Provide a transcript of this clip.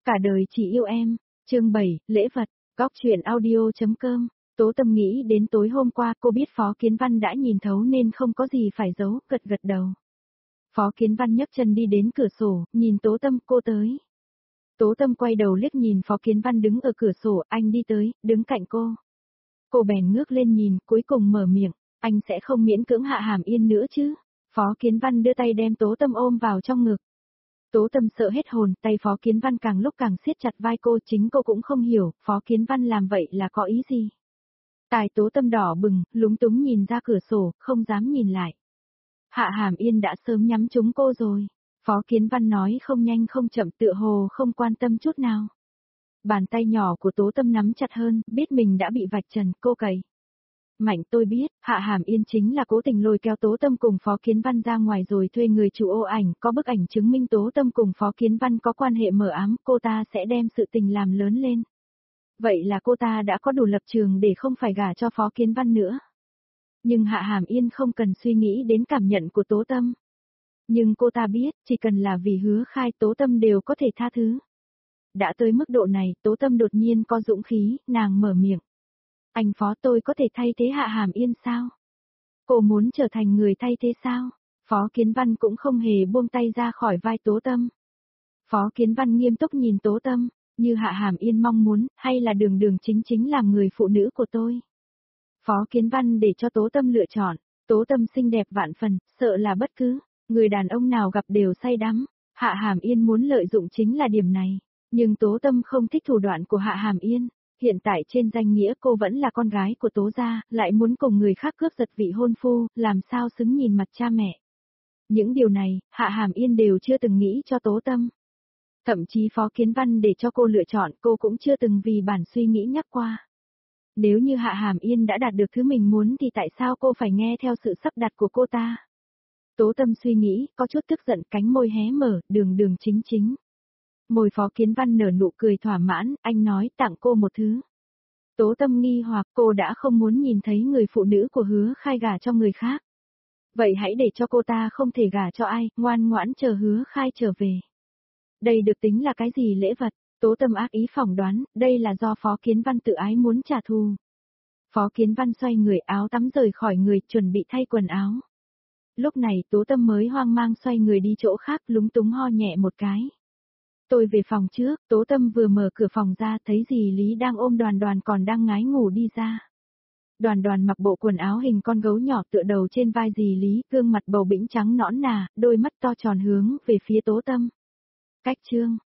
Cả đời chỉ yêu em. Chương 7, lễ vật. Góc truyện audio.com. Tố Tâm nghĩ đến tối hôm qua cô biết Phó Kiến Văn đã nhìn thấu nên không có gì phải giấu, gật gật đầu. Phó Kiến Văn nhấc chân đi đến cửa sổ, nhìn Tố Tâm, cô tới. Tố Tâm quay đầu liếc nhìn Phó Kiến Văn đứng ở cửa sổ, anh đi tới, đứng cạnh cô. Cô bèn ngước lên nhìn, cuối cùng mở miệng, anh sẽ không miễn cưỡng Hạ Hàm Yên nữa chứ. Phó Kiến Văn đưa tay đem Tố Tâm ôm vào trong ngực. Tố Tâm sợ hết hồn, tay Phó Kiến Văn càng lúc càng siết chặt vai cô, chính cô cũng không hiểu, Phó Kiến Văn làm vậy là có ý gì. Tai Tố Tâm đỏ bừng, lúng túng nhìn ra cửa sổ, không dám nhìn lại. Hạ Hàm Yên đã sớm nhắm trúng cô rồi. Phó Kiến Văn nói không nhanh không chậm, tựa hồ không quan tâm chút nào. Bàn tay nhỏ của Tố Tâm nắm chặt hơn, biết mình đã bị vạch trần, cô cày. Mạnh, tôi biết, Hạ Hàm Yên chính là cố tình lôi kéo Tố Tâm cùng Phó Kiến Văn ra ngoài rồi thuê người chụp ô ảnh, có bức ảnh chứng minh Tố Tâm cùng Phó Kiến Văn có quan hệ mờ ám, cô ta sẽ đem sự tình làm lớn lên. Vậy là cô ta đã có đủ lập trường để không phải gả cho Phó Kiến Văn nữa. Nhưng Hạ Hàm Yên không cần suy nghĩ đến cảm nhận của Tố Tâm. Nhưng cô ta biết, chỉ cần là vì Hứa Khai, Tố Tâm đều có thể tha thứ. Đã tới mức độ này, Tố Tâm đột nhiên có dũng khí, nàng mở miệng. Anh Phó, tôi có thể thay thế Hạ Hàm Yên sao? Cô muốn trở thành người thay thế sao? Phó Kiến Văn cũng không hề buông tay ra khỏi vai Tố Tâm. Phó Kiến Văn nghiêm túc nhìn Tố Tâm, như Hạ Hàm Yên mong muốn, hay là Đường Đường chính chính làm người phụ nữ của tôi? Phó Kiến Văn để cho Tố Tâm lựa chọn, Tố Tâm xinh đẹp vạn phần, sợ là bất cứ người đàn ông nào gặp đều say đắm. Hạ Hàm Yên muốn lợi dụng chính là điểm này, nhưng Tố Tâm không thích thủ đoạn của Hạ Hàm Yên. Hiện tại trên danh nghĩa cô vẫn là con gái của Tố gia, lại muốn cùng người khác cướp giật vị hôn phu, làm sao xứng nhìn mặt cha mẹ. Những điều này, Hạ Hàm Yên đều chưa từng nghĩ cho Tố Tâm. Thậm chí Phó Kiến Văn để cho cô lựa chọn, cô cũng chưa từng vì bản suy nghĩ nhắc qua. Nếu như Hạ Hàm Yên đã đạt được thứ mình muốn thì tại sao cô phải nghe theo sự sắp đặt của cô ta? Tố Tâm suy nghĩ, có chút tức giận, cánh môi hé mở, Đường Đường chính chính. Môi Phó Kiến Văn nở nụ cười thỏa mãn, anh nói tặng cô một thứ. Tố Tâm nghi hoặc, cô đã không muốn nhìn thấy người phụ nữ của Hứa Khai gả cho người khác. Vậy hãy để cho cô ta không thể gả cho ai, ngoan ngoãn chờ Hứa Khai trở về. Đây được tính là cái gì lễ vật? Tố Tâm ác ý phỏng đoán, đây là do Phó Kiến Văn tự ái muốn trả thù. Phó Kiến Văn xoay người, áo tắm rời khỏi người, chuẩn bị thay quần áo. Lúc này Tố Tâm mới hoang mang xoay người đi chỗ khác, lúng túng ho nhẹ một cái. Tôi về phòng trước, Tố Tâm vừa mở cửa phòng ra thấy dì Lý đang ôm Đoàn Đoàn còn đang ngái ngủ đi ra. Đoàn Đoàn mặc bộ quần áo hình con gấu nhỏ tựa đầu trên vai dì Lý, gương mặt bầu bĩnh trắng nõn nà, đôi mắt to tròn hướng về phía Tố Tâm. Cách chương